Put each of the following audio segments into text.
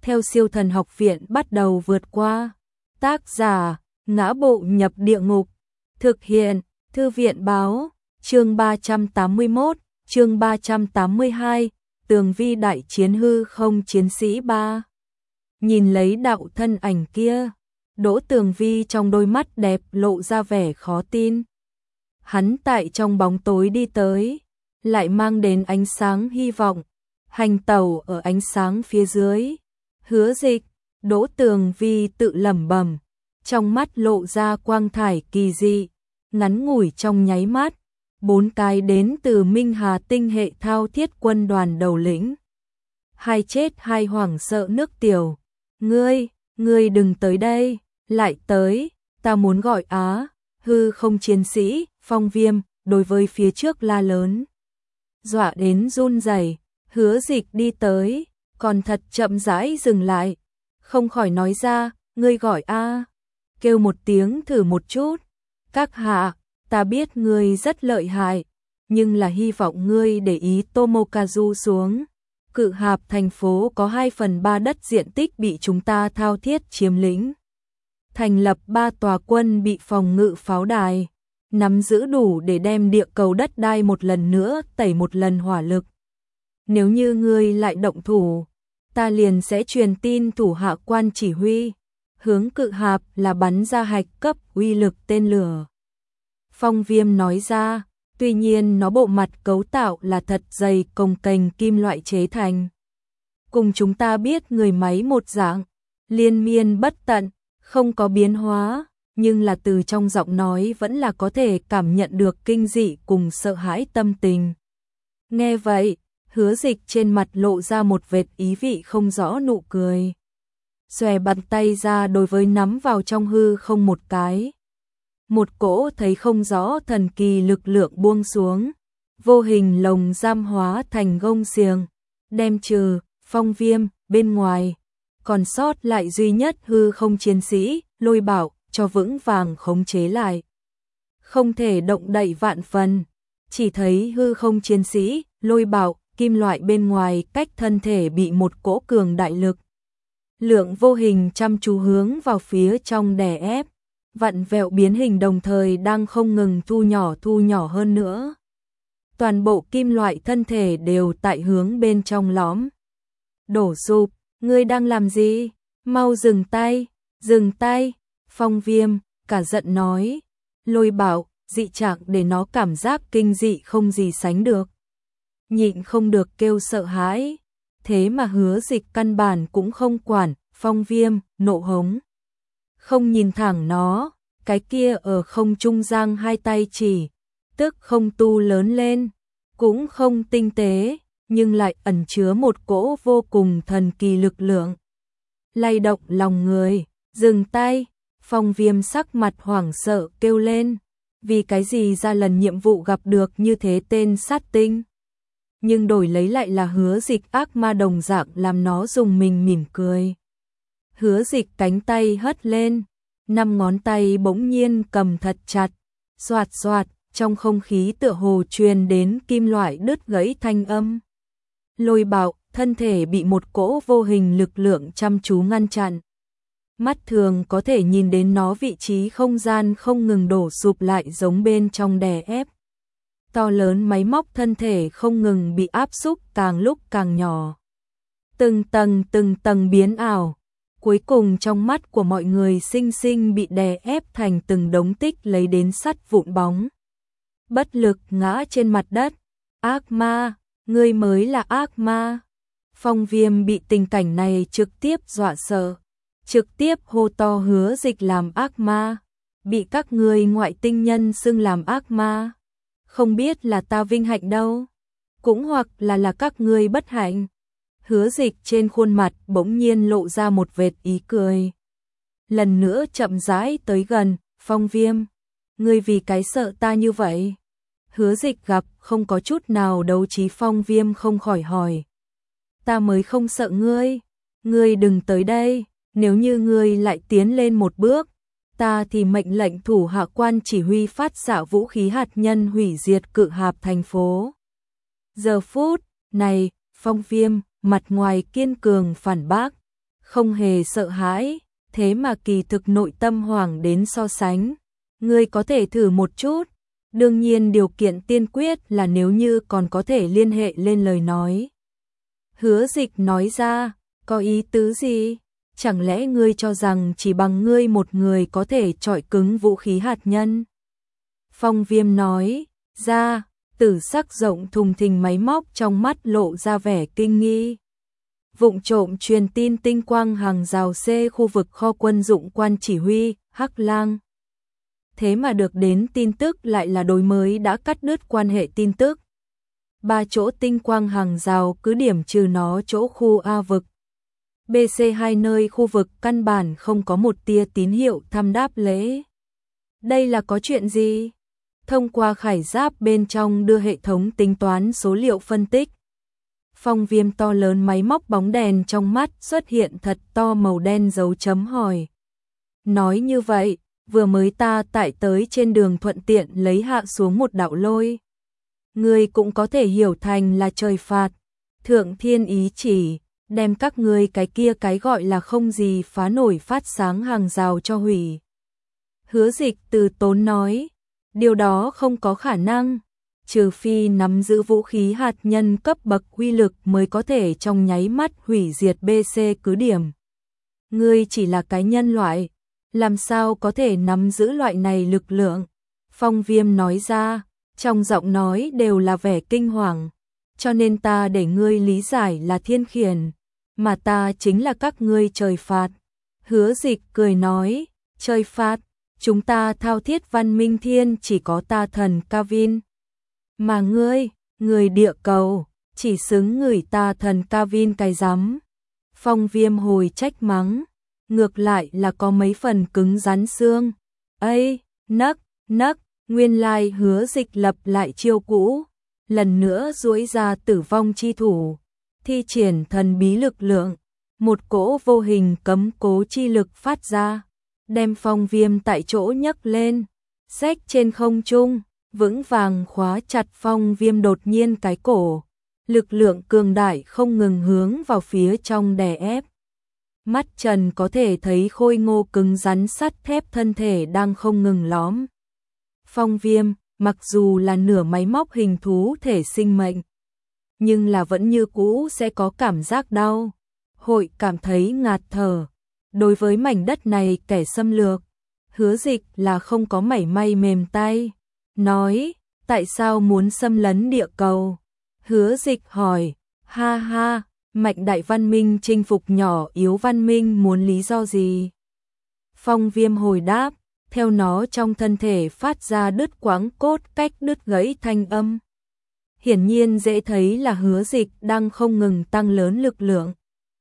theo Siêu Thần Học Viện bắt đầu vượt qua. Tác giả: Ngã Bộ Nhập Địa Ngục. Thực hiện: Thư viện báo. Chương 381, chương 382, Tường Vi đại chiến hư không chiến sĩ 3. Nhìn lấy đạo thân ảnh kia, Đỗ Tường Vi trong đôi mắt đẹp lộ ra vẻ khó tin. Hắn tại trong bóng tối đi tới, lại mang đến ánh sáng hy vọng, hành tẩu ở ánh sáng phía dưới. Hứa Dịch, Đỗ Tường Vi tự lẩm bẩm, trong mắt lộ ra quang thải kỳ dị, ngắn ngủi trong nháy mắt, 4 cái đến từ Minh Hà tinh hệ thao thiết quân đoàn đầu lĩnh. Hai chết hai hoảng sợ nước tiểu. Ngươi đừng tới đây, lại tới, ta muốn gọi hư không chiến sĩ, Phong Viêm, đối với phía trước la lớn. Dọa đến run rẩy, Hứa Dịch đi tới, còn thật chậm rãi dừng lại, không khỏi nói ra, ngươi gọi kêu một tiếng thử một chút. Các hạ, ta biết ngươi rất lợi hại, nhưng là hy vọng ngươi để ý Tomokazu xuống. Cự Hạp thành phố có 2/3 đất diện tích bị chúng ta thao thiết chiếm lĩnh. Thành lập 3 tòa quân bị phòng ngự pháo đài, nắm giữ đủ để đem địa cầu đất đai một lần nữa tẩy một lần hỏa lực. Nếu như ngươi lại động thủ, ta liền sẽ truyền tin thủ hạ quan chỉ huy, hướng Cự Hạp là bắn ra hạch cấp uy lực tên lửa. Phong Viêm nói ra, tuy nhiên nó bộ mặt cấu tạo là thật dày cồng kềnh kim loại chế thành. Cùng chúng ta biết người máy một dạng, liên miên bất tận, không có biến hóa, nhưng là từ trong giọng nói vẫn là có thể cảm nhận được kinh dị cùng sợ hãi tâm tình. Nghe vậy, Hứa Dịch trên mặt lộ ra một vệt ý vị không rõ nụ cười. Xòe bàn tay ra đối với nắm vào trong hư không một cái. Một cỗ thấy không rõ thần kỳ lực lượng buông xuống, vô hình lồng giam hóa thành gông xiềng, đem trừ Phong Viêm bên ngoài, còn sót lại duy nhất hư không chiến sĩ, Lôi Bảo, cho vững vàng khống chế lại. Không thể động đậy vạn phần, chỉ thấy hư không chiến sĩ, Lôi Bảo, kim loại bên ngoài cách thân thể bị một cỗ cường đại lực lượng vô hình chăm chú hướng vào phía trong đè ép, vặn vẹo biến hình đồng thời đang không ngừng thu nhỏ hơn nữa. Toàn bộ kim loại thân thể đều tại hướng bên trong lõm. Đổ sụp, ngươi đang làm gì? Mau dừng tay, Phong Viêm, cả giận nói. Lôi Bảo, dị trạng để nó cảm giác kinh dị không gì sánh được. Nhịn không được kêu sợ hãi, thế mà Hứa Dịch căn bản cũng không quản, Phong Viêm, nộ hống. Không nhìn thẳng nó, cái kia ở không trung giang hai tay chỉ, tức không tu lớn lên, cũng không tinh tế, nhưng lại ẩn chứa một cỗ vô cùng thần kỳ lực lượng. Lay động lòng người, dừng tay, Phong Viêm sắc mặt hoảng sợ kêu lên, vì cái gì ra lần nhiệm vụ gặp được như thế tên sát tinh. Nhưng đổi lấy lại là Hứa Dịch ác ma đồng dạng làm nó dùng mình mỉm cười. Hứa Dịch cánh tay hất lên, 5 ngón tay bỗng nhiên cầm thật chặt, xoạt xoạt, trong không khí tựa hồ truyền đến kim loại đứt gãy thanh âm. Lôi Bảo, thân thể bị một cỗ vô hình lực lượng chăm chú ngăn chặn. Mắt thường có thể nhìn đến nó vị trí không gian không ngừng đổ sụp lại giống bên trong đè ép. To lớn máy móc thân thể không ngừng bị áp xúc càng lúc càng nhỏ. Từng tầng biến ảo. Cuối cùng trong mắt của mọi người sinh sinh bị đè ép thành từng đống tích lấy đến sắt vụn bóng. Bất lực ngã trên mặt đất. Ác ma, ngươi mới là ác ma. Phong Viêm bị tình cảnh này trực tiếp dọa sợ. Trực tiếp hô to Hứa Dịch làm ác ma. Bị các ngươi ngoại tinh nhân xưng làm ác ma. Không biết là ta vinh hạnh đâu. Cũng hoặc là các ngươi bất hạnh. Hứa Dịch trên khuôn mặt bỗng nhiên lộ ra một vệt ý cười. Lần nữa chậm rãi tới gần, Phong Viêm, ngươi vì cái sợ ta như vậy? Hứa Dịch gặp không có chút nào đấu trí, Phong Viêm không khỏi hỏi. Ta mới không sợ ngươi đừng tới đây, nếu như ngươi lại tiến lên một bước, ta thì mệnh lệnh thủ hạ quan chỉ huy phát xạ vũ khí hạt nhân hủy diệt Cự Hạp thành phố. Giờ phút này, Phong Viêm mặt ngoài kiên cường phản bác, không hề sợ hãi, thế mà kỳ thực nội tâm hoảng đến so sánh. Ngươi có thể thử một chút, đương nhiên điều kiện tiên quyết là nếu như còn có thể liên hệ lên lời nói. Hứa Dịch nói ra, có ý tứ gì? Chẳng lẽ ngươi cho rằng chỉ bằng ngươi một người có thể chọi cứng vũ khí hạt nhân? Phong Viêm nói ra, tử sắc rộng thùng thình máy móc trong mắt lộ ra vẻ kinh nghi. Vụng trộm truyền tin tinh quang hàng rào C khu vực kho quân dụng quan chỉ huy, Hắc Lang. Thế mà được đến tin tức lại là đối mới đã cắt đứt quan hệ tin tức. 3 chỗ tinh quang hàng rào cứ điểm trừ nó chỗ khu A vực. BC2 nơi khu vực căn bản không có một tia tín hiệu thăm đáp lễ. Đây là có chuyện gì? Thông qua khải giáp bên trong đưa hệ thống tính toán số liệu phân tích. Phong Viêm to lớn máy móc bóng đèn trong mắt xuất hiện thật to màu đen dấu chấm hỏi. Nói như vậy, vừa mới ta tại tới trên đường thuận tiện lấy hạ xuống một đạo lôi. Ngươi cũng có thể hiểu thành là trời phạt, thượng thiên ý chỉ, đem các ngươi cái kia cái gọi là không gì phá nổi phát sáng hàng rào cho hủy. Hứa Dịch từ tốn nói, điều đó không có khả năng, trừ phi nắm giữ vũ khí hạt nhân cấp bậc uy lực mới có thể trong nháy mắt hủy diệt BC cứ điểm. Ngươi chỉ là cái nhân loại, làm sao có thể nắm giữ loại này lực lượng? Phong Viêm nói ra, trong giọng nói đều là vẻ kinh hoàng, cho nên ta để ngươi lý giải là thiên khiển, mà ta chính là các ngươi trời phạt. Hứa Dịch cười nói, trời phạt, chúng ta thao thiết văn minh thiên chỉ có ta thần Kavin. Mà ngươi địa cầu, chỉ xứng ngửi ta thần Kavin cái rắm. Phong Viêm hồi trách mắng, ngược lại là có mấy phần cứng rắn xương. Ây, nấc, nguyên lai Hứa Dịch lập lại chiêu cũ, lần nữa duỗi ra tử vong chi thủ, thi triển thần bí lực lượng, một cỗ vô hình cấm cố chi lực phát ra, đem Phong Viêm tại chỗ nhấc lên, xách trên không trung, vững vàng khóa chặt Phong Viêm đột nhiên cái cổ, lực lượng cường đại không ngừng hướng vào phía trong đè ép. Mắt trần có thể thấy khôi ngô cứng rắn sắt thép thân thể đang không ngừng lõm. Phong Viêm, mặc dù là nửa máy móc hình thú thể sinh mệnh, nhưng là vẫn như cũ sẽ có cảm giác đau, hội cảm thấy ngạt thở. Đối với mảnh đất này kẻ xâm lược, Hứa Dịch là không có mảy may mềm tay. Nói, tại sao muốn xâm lấn địa cầu? Hứa Dịch hỏi, ha ha, mạnh đại văn minh chinh phục nhỏ yếu văn minh muốn lý do gì? Phong Viêm hồi đáp, theo nó trong thân thể phát ra đứt quãng cốt cách đứt gãy thanh âm. Hiển nhiên dễ thấy là Hứa Dịch đang không ngừng tăng lớn lực lượng.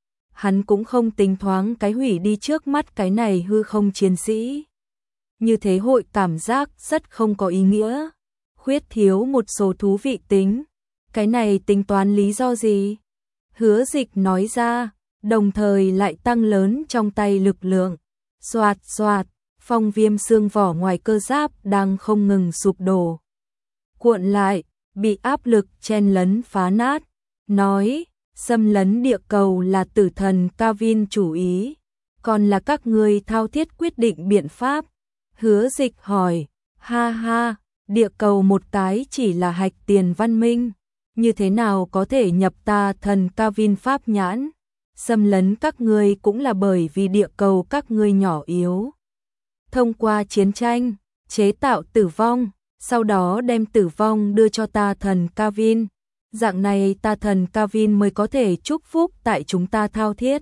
Hắn cũng không tính thoáng cái hủy đi trước mắt cái này hư không chiến sĩ. Như thế hội cảm giác rất không có ý nghĩa, khuyết thiếu một số thú vị tính. Cái này tính toán lý do gì? Hứa Dịch nói ra, đồng thời lại tăng lớn trong tay lực lượng. Xoạt xoạt, Phong Viêm xương vỏ ngoài cơ giáp đang không ngừng sụp đổ. Cuộn lại, bị áp lực chen lấn phá nát. Nói, xâm lấn địa cầu là tử thần Kavin chủ ý, còn là các ngươi thao thiết quyết định biện pháp. Hứa Dịch hỏi, ha ha, địa cầu một cái chỉ là hạch tiền văn minh, như thế nào có thể nhập ta thần Kavin pháp nhãn? Xâm lấn các ngươi cũng là bởi vì địa cầu các ngươi nhỏ yếu. Thông qua chiến tranh, chế tạo tử vong, sau đó đem tử vong đưa cho ta thần Kavin. Dạng này ta thần Kavin mới có thể chúc phúc tại chúng ta thao thiết,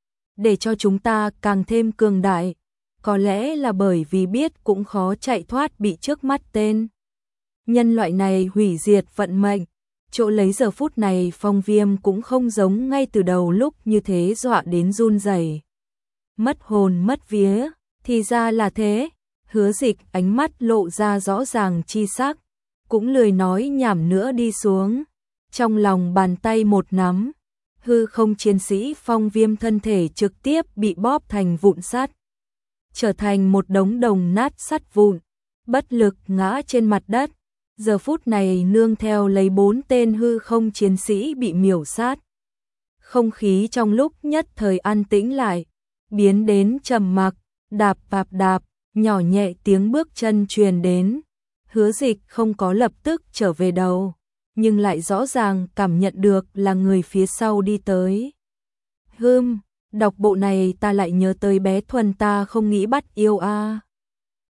để cho chúng ta càng thêm cường đại. Có lẽ là bởi vì biết cũng khó chạy thoát bị trước mắt tên nhân loại này hủy diệt vận mệnh. Chỗ lấy giờ phút này Phong Viêm cũng không giống ngay từ đầu lúc như thế dọa đến run rẩy, mất hồn mất vía. Thì ra là thế. Hứa Dịch ánh mắt lộ ra rõ ràng chi sắc, cũng lười nói nhảm nữa đi xuống. Trong lòng bàn tay một nắm, hư không chiến sĩ Phong Viêm thân thể trực tiếp bị bóp thành vụn sắt, trở thành một đống đồng nát sắt vụn, bất lực ngã trên mặt đất. Giờ phút này nương theo lấy 4 tên hư không chiến sĩ bị miểu sát. Không khí trong lúc nhất thời an tĩnh lại, biến đến trầm mặc, đạp đạp đạp, nhỏ nhẹ tiếng bước chân truyền đến. Hứa Dịch không có lập tức trở về đầu, nhưng lại rõ ràng cảm nhận được là người phía sau đi tới. Đọc bộ này ta lại nhớ tới bé Thuần ta không nghĩ bắt yêu a.